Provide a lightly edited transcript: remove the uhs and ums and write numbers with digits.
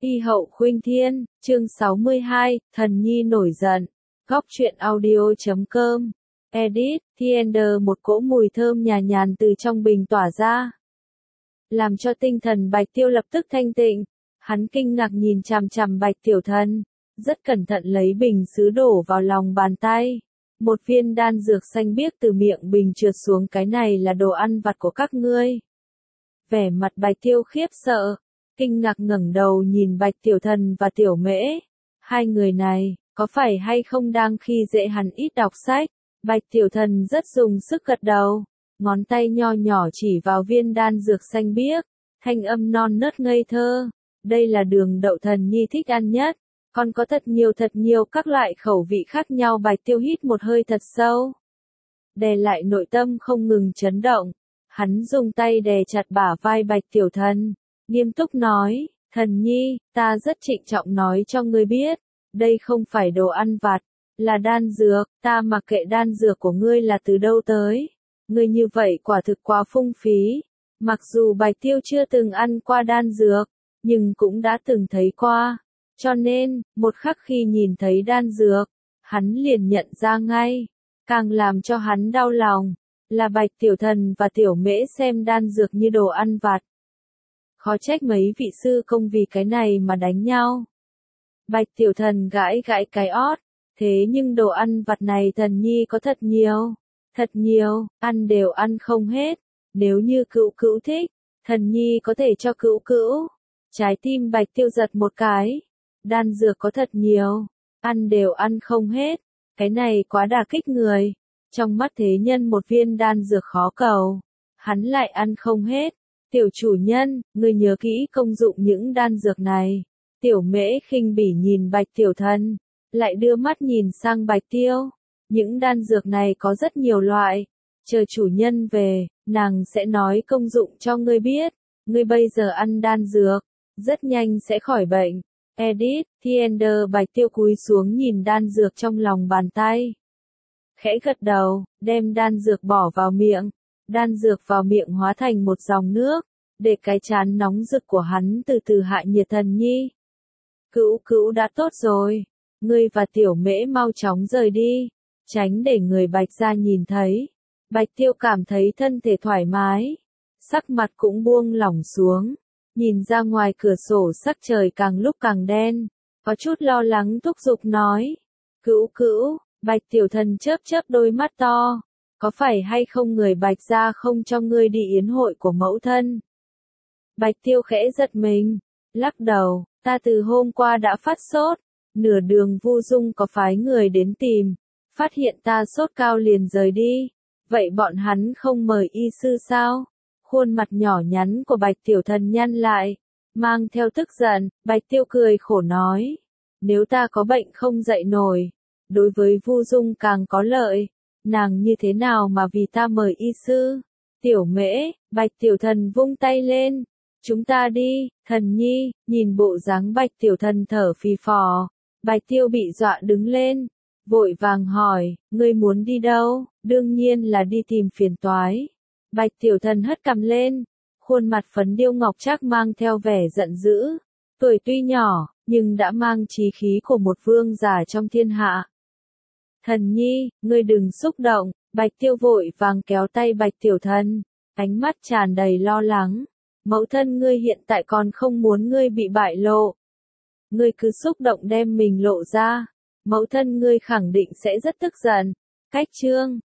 Y hậu khuynh thiên, chương 62, thần nhi nổi giận. Góc truyện audio.com. Edit, Thiender. Một cỗ mùi thơm nhàn nhàn từ trong bình tỏa ra, làm cho tinh thần Bạch Tiêu lập tức thanh tịnh. Hắn kinh ngạc nhìn chằm chằm Bạch Tiểu Thần, rất cẩn thận lấy bình sứ đổ vào lòng bàn tay. Một viên đan dược xanh biếc từ miệng bình trượt xuống. Cái này là đồ ăn vặt của các ngươi. Vẻ mặt Bạch Tiêu khiếp sợ, kinh ngạc ngẩng đầu nhìn Bạch Tiểu Thần và Tiểu Mễ. Hai người này, có phải hay không đang khi dễ hắn ít đọc sách? Bạch Tiểu Thần rất dùng sức gật đầu, ngón tay nho nhỏ chỉ vào viên đan dược xanh biếc, thanh âm non nớt ngây thơ. Đây là đường đậu thần nhi thích ăn nhất, còn có thật nhiều các loại khẩu vị khác nhau. Bạch Tiêu hít một hơi thật sâu, đè lại nội tâm không ngừng chấn động. Hắn dùng tay đè chặt bả vai Bạch Tiểu Thần, nghiêm túc nói, thần nhi, ta rất trịnh trọng nói cho ngươi biết, đây không phải đồ ăn vặt, là đan dược. Ta mặc kệ đan dược của ngươi là từ đâu tới, ngươi như vậy quả thực quá phung phí. Mặc dù Bạch Tiêu chưa từng ăn qua đan dược, nhưng cũng đã từng thấy qua, cho nên, một khắc khi nhìn thấy đan dược, hắn liền nhận ra ngay. Càng làm cho hắn đau lòng, là Bạch Tiểu Thần và Tiểu Mễ xem đan dược như đồ ăn vặt. Khó trách mấy vị sư công vì cái này mà đánh nhau. Bạch Tiểu Thần gãi gãi cái ót, thế nhưng đồ ăn vặt này thần nhi có thật nhiều, ăn đều ăn không hết. Nếu như cữu cữu thích, thần nhi có thể cho cữu cữu. Trái tim Bạch Tiêu giật một cái, đan dược có thật nhiều, ăn đều ăn không hết, cái này quá đả kích người. Trong mắt thế nhân một viên đan dược khó cầu, hắn lại ăn không hết. Tiểu chủ nhân, ngươi nhớ kỹ công dụng những đan dược này. Tiểu Mễ khinh bỉ nhìn Bạch Tiểu Thần, lại đưa mắt nhìn sang Bạch Tiêu. Những đan dược này có rất nhiều loại, chờ chủ nhân về, nàng sẽ nói công dụng cho ngươi biết. Ngươi bây giờ ăn đan dược, rất nhanh sẽ khỏi bệnh. Edit, Thiender. Bạch Tiêu cúi xuống nhìn đan dược trong lòng bàn tay, khẽ gật đầu, đem đan dược bỏ vào miệng. Đan dược vào miệng hóa thành một dòng nước, để cái trán nóng rực của hắn từ từ hạ nhiệt. Thần nhi, cữu cữu đã tốt rồi, ngươi và Tiểu Mễ mau chóng rời đi, tránh để người Bạch gia nhìn thấy. Bạch Tiêu cảm thấy thân thể thoải mái, sắc mặt cũng buông lỏng xuống, nhìn ra ngoài cửa sổ sắc trời càng lúc càng đen, có chút lo lắng thúc giục nói, cữu cữu. Bạch Tiểu Thần chớp đôi mắt to, có phải hay không người Bạch gia không cho ngươi đi yến hội của mẫu thân? Bạch Tiêu khẽ giật mình, lắc đầu, ta từ hôm qua đã phát sốt, nửa đường Vu Dung có phái người đến tìm, phát hiện ta sốt cao liền rời đi. Vậy bọn hắn không mời y sư sao? Khuôn mặt nhỏ nhắn của Bạch Tiểu Thần nhăn lại, mang theo tức giận. Bạch Tiêu cười khổ nói, nếu ta có bệnh không dậy nổi, đối với Vu Dung càng có lợi, nàng như thế nào mà vì ta mời y sư? Tiểu Mễ, Bạch Tiểu Thần vung tay lên, chúng ta đi. Thần nhi, nhìn bộ dáng Bạch Tiểu Thần thở phì phò, Bạch Tiêu bị dọa đứng lên, vội vàng hỏi, ngươi muốn đi đâu? Đương nhiên là đi tìm phiền toái. Bạch Tiểu Thần hất cằm lên, khuôn mặt phấn điêu ngọc trác mang theo vẻ giận dữ. Tuổi tuy nhỏ, nhưng đã mang chí khí của một vương giả trong thiên hạ. Thần nhi, ngươi đừng xúc động. Bạch Tiêu vội vàng kéo tay Bạch Tiểu Thần, ánh mắt tràn đầy lo lắng. Mẫu thân ngươi hiện tại còn không muốn ngươi bị bại lộ. Ngươi cứ xúc động đem mình lộ ra, mẫu thân ngươi khẳng định sẽ rất tức giận. Cách chương